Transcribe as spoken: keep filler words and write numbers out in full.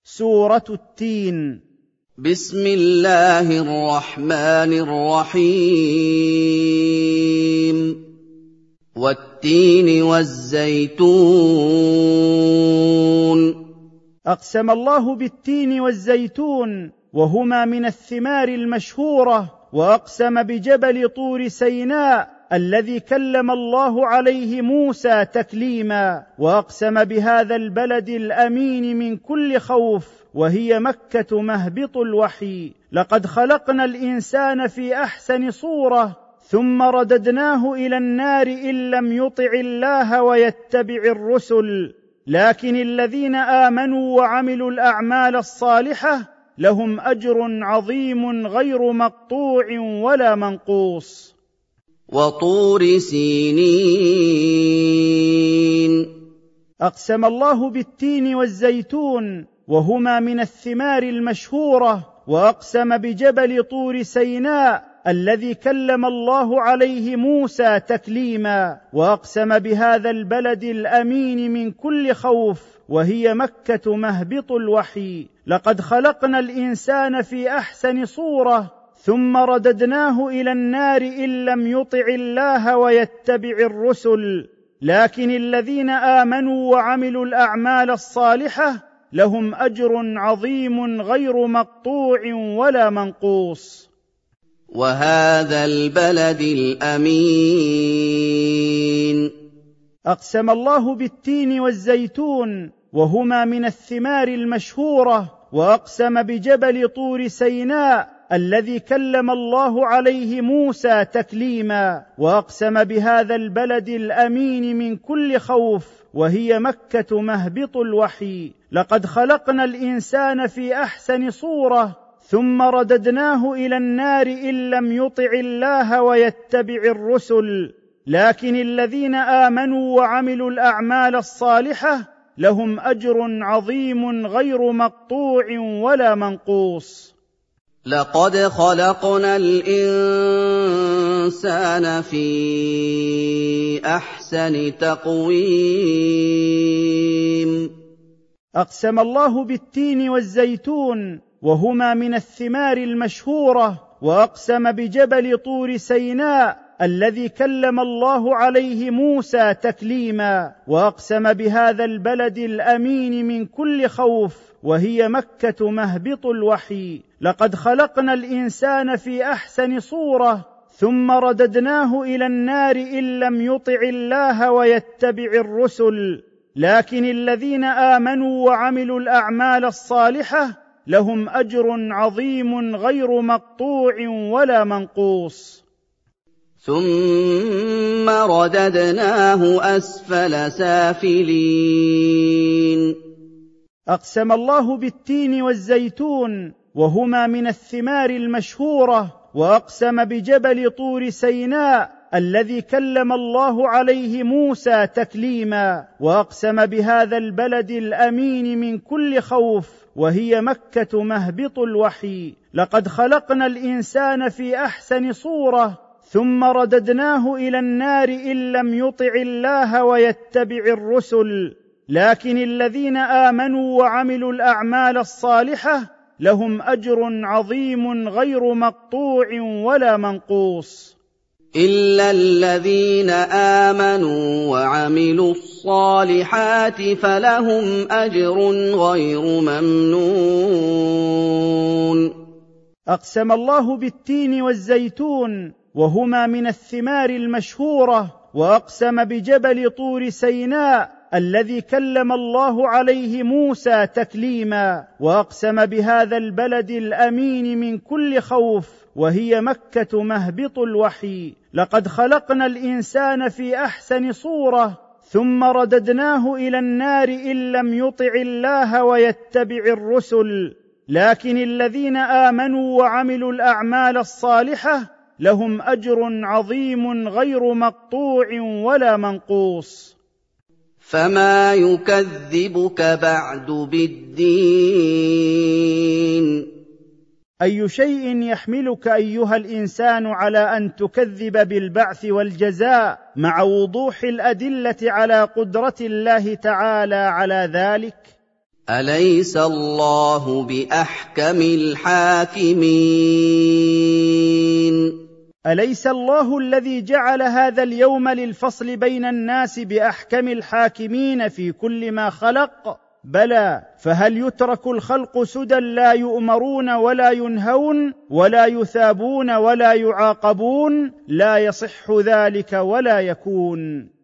سورة التين. بسم الله الرحمن الرحيم. والتين والزيتون. أقسم الله بالتين والزيتون وهما من الثمار المشهورة، وأقسم بجبل طور سيناء الذي كلم الله عليه موسى تكليما، وأقسم بهذا البلد الأمين من كل خوف، وهي مكة مهبط الوحي. لقد خلقنا الإنسان في أحسن صورة ثم رددناه إلى النار إن لم يطع الله ويتبع الرسل، لكن الذين آمنوا وعملوا الأعمال الصالحة لهم أجر عظيم غير مقطوع ولا منقوص. وطور سينين. أقسم الله بالتين والزيتون وهما من الثمار المشهورة، وأقسم بجبل طور سيناء الذي كلم الله عليه موسى تكليما، وأقسم بهذا البلد الأمين من كل خوف، وهي مكة مهبط الوحي. لقد خلقنا الإنسان في أحسن صورة ثم رددناه إلى النار إن لم يطع الله ويتبع الرسل، لكن الذين آمنوا وعملوا الأعمال الصالحة لهم أجر عظيم غير مقطوع ولا منقوص. وهذا البلد الأمين. أقسم الله بالتين والزيتون وهما من الثمار المشهورة، وأقسم بجبل طور سيناء الذي كلم الله عليه موسى تكليما، وأقسم بهذا البلد الأمين من كل خوف، وهي مكة مهبط الوحي. لقد خلقنا الإنسان في أحسن صورة ثم رددناه إلى النار إن لم يطع الله ويتبع الرسل، لكن الذين آمنوا وعملوا الأعمال الصالحة لهم أجر عظيم غير مقطوع ولا منقوص. لقد خلقنا الإنسان في أحسن تقويم. أقسم الله بالتين والزيتون وهما من الثمار المشهورة، وأقسم بجبل طور سيناء الذي كلم الله عليه موسى تكليما، وأقسم بهذا البلد الأمين من كل خوف، وهي مكة مهبط الوحي. لقد خلقنا الإنسان في أحسن صورة ثم رددناه إلى النار إن لم يطع الله ويتبع الرسل، لكن الذين آمنوا وعملوا الأعمال الصالحة لهم أجر عظيم غير مقطوع ولا منقوص. ثم رددناه أسفل سافلين. أقسم الله بالتين والزيتون وهما من الثمار المشهورة، وأقسم بجبل طور سيناء الذي كلم الله عليه موسى تكليما، وأقسم بهذا البلد الأمين من كل خوف، وهي مكة مهبط الوحي. لقد خلقنا الإنسان في أحسن صورة ثم رددناه إلى النار إن لم يطع الله ويتبع الرسل، لكن الذين آمنوا وعملوا الأعمال الصالحة لهم أجر عظيم غير مقطوع ولا منقوص. إلا الذين آمنوا وعملوا الصالحات فلهم أجر غير ممنون. أقسم الله بالتين والزيتون وهما من الثمار المشهورة، وأقسم بجبل طور سيناء الذي كلم الله عليه موسى تكليما، وأقسم بهذا البلد الأمين من كل خوف، وهي مكة مهبط الوحي. لقد خلقنا الإنسان في أحسن صورة ثم رددناه إلى النار إن لم يطع الله ويتبع الرسل، لكن الذين آمنوا وعملوا الأعمال الصالحة لهم أجر عظيم غير مقطوع ولا منقوص. فما يكذبك بعد بالدين. أي شيء يحملك أيها الإنسان على أن تكذب بالبعث والجزاء مع وضوح الأدلة على قدرة الله تعالى على ذلك؟ أليس الله بأحكم الحاكمين؟ أليس الله الذي جعل هذا اليوم للفصل بين الناس بأحكم الحاكمين في كل ما خلق؟ بلى، فهل يترك الخلق سدى لا يؤمرون ولا ينهون ولا يثابون ولا يعاقبون؟ لا يصح ذلك ولا يكون.